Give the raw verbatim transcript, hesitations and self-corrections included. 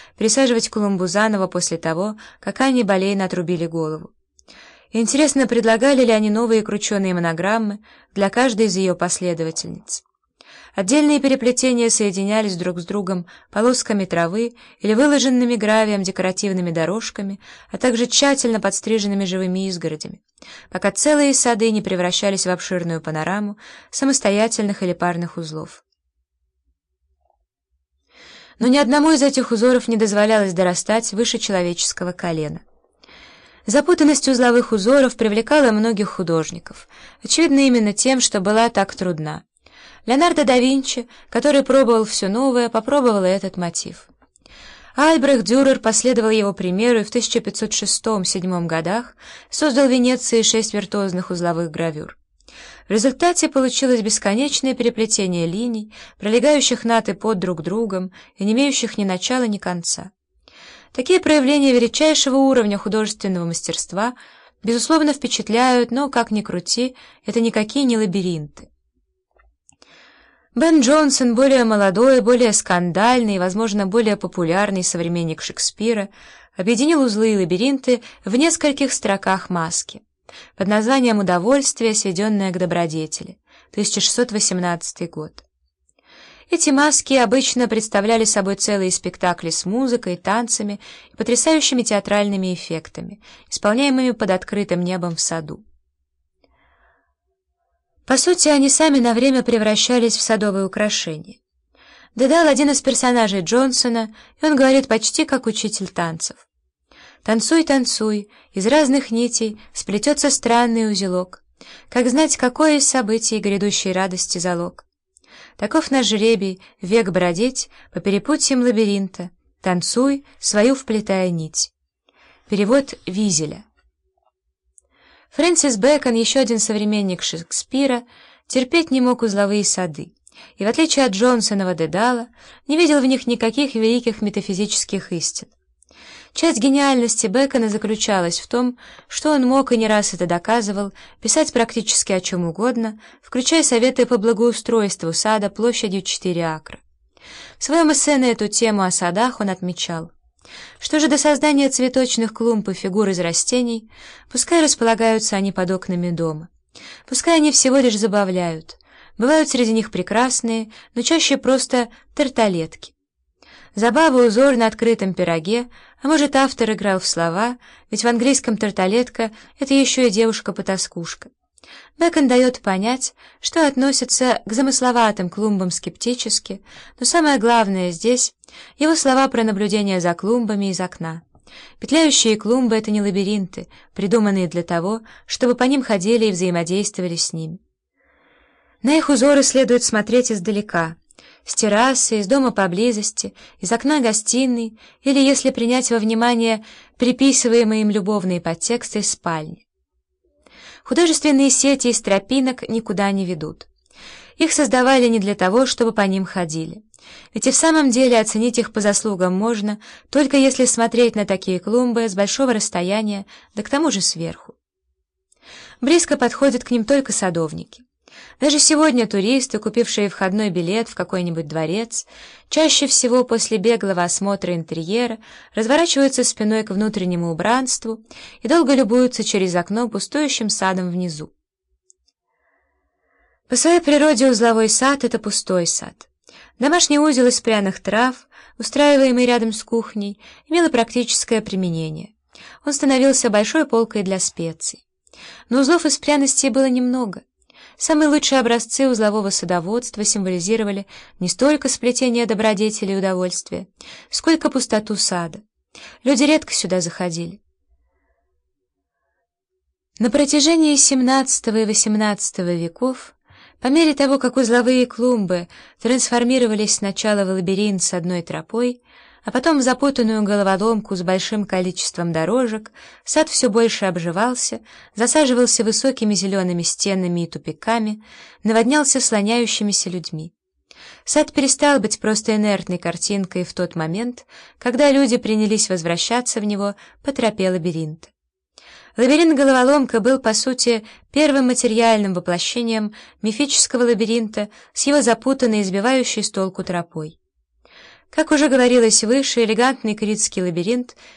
пересаживать клумбу заново после того, как Анне Болейн отрубили голову. Интересно, предлагали ли они новые крученые монограммы для каждой из ее последовательниц. Отдельные переплетения соединялись друг с другом полосками травы или выложенными гравием декоративными дорожками, а также тщательно подстриженными живыми изгородями, пока целые сады не превращались в обширную панораму самостоятельных или парных узлов. Но ни одному из этих узоров не дозволялось дорастать выше человеческого колена. Запутанность узловых узоров привлекала многих художников, очевидно именно тем, что была так трудна. Леонардо да Винчи, который пробовал все новое, попробовал и этот мотив. Альбрехт Дюрер последовал его примеру и в тысяча пятьсот шестом-седьмом годах создал в Венеции шесть виртуозных узловых гравюр. В результате получилось бесконечное переплетение линий, пролегающих над и под друг другом и не имеющих ни начала, ни конца. Такие проявления величайшего уровня художественного мастерства безусловно впечатляют, но, как ни крути, это никакие не лабиринты. Бен Джонсон, более молодой, более скандальный и, возможно, более популярный современник Шекспира, объединил узлы и лабиринты в нескольких строках маски под названием «Удовольствие, сведенное к добродетели», тысяча шестьсот восемнадцатый год. Эти маски обычно представляли собой целые спектакли с музыкой, танцами и потрясающими театральными эффектами, исполняемыми под открытым небом в саду. По сути, они сами на время превращались в садовые украшения. Дедал — один из персонажей Джонсона, и он говорит почти как учитель танцев. «Танцуй, танцуй, из разных нитей сплетется странный узелок. Как знать, какое из событий грядущей радости залог? Таков наш жребий, век бродить по перепутьям лабиринта, танцуй, свою вплетая нить». Перевод Визеля. Фрэнсис Бэкон, еще один современник Шекспира, терпеть не мог узловые сады, и, в отличие от Джонсонова Дедала, не видел в них никаких великих метафизических истин. Часть гениальности Бэкона заключалась в том, что он мог, и не раз это доказывал, писать практически о чем угодно, включая советы по благоустройству сада площадью четыре акра. В своем эссе на эту тему о садах он отмечал: что же до создания цветочных клумб и фигур из растений, пускай располагаются они под окнами дома, пускай они всего лишь забавляют, бывают среди них прекрасные, но чаще просто тарталетки. Забава — узор на открытом пироге, а может, автор играл в слова, ведь в английском тарталетка — это еще и девушка-потаскушка. Бэкон дает понять, что относится к замысловатым клумбам скептически, но самое главное здесь — его слова про наблюдение за клумбами из окна. Петляющие клумбы — это не лабиринты, придуманные для того, чтобы по ним ходили и взаимодействовали с ними. На их узоры следует смотреть издалека, с террасы, из дома поблизости, из окна гостиной или, если принять во внимание приписываемые им любовные подтексты, из спальни. Художественные сети из тропинок никуда не ведут. Их создавали не для того, чтобы по ним ходили. Ведь и в самом деле оценить их по заслугам можно, только если смотреть на такие клумбы с большого расстояния, да к тому же сверху. Близко подходят к ним только садовники. Даже сегодня туристы, купившие входной билет в какой-нибудь дворец, чаще всего после беглого осмотра интерьера разворачиваются спиной к внутреннему убранству и долго любуются через окно пустующим садом внизу. По своей природе узловой сад — это пустой сад. Домашний узел из пряных трав, устраиваемый рядом с кухней, имел практическое применение. Он становился большой полкой для специй. Но узлов из пряностей было немного. Самые лучшие образцы узлового садоводства символизировали не столько сплетение добродетели и удовольствия, сколько пустоту сада. Люди редко сюда заходили. На протяжении семнадцатого и восемнадцатого веков, по мере того, как узловые клумбы трансформировались сначала в лабиринт с одной тропой, а потом в запутанную головоломку с большим количеством дорожек, сад все больше обживался, засаживался высокими зелеными стенами и тупиками, наводнялся слоняющимися людьми. Сад перестал быть просто инертной картинкой в тот момент, когда люди принялись возвращаться в него по тропе лабиринта. Лабиринт-головоломка был, по сути, первым материальным воплощением мифического лабиринта с его запутанной и сбивающей с толку тропой. Как уже говорилось выше, элегантный критский лабиринт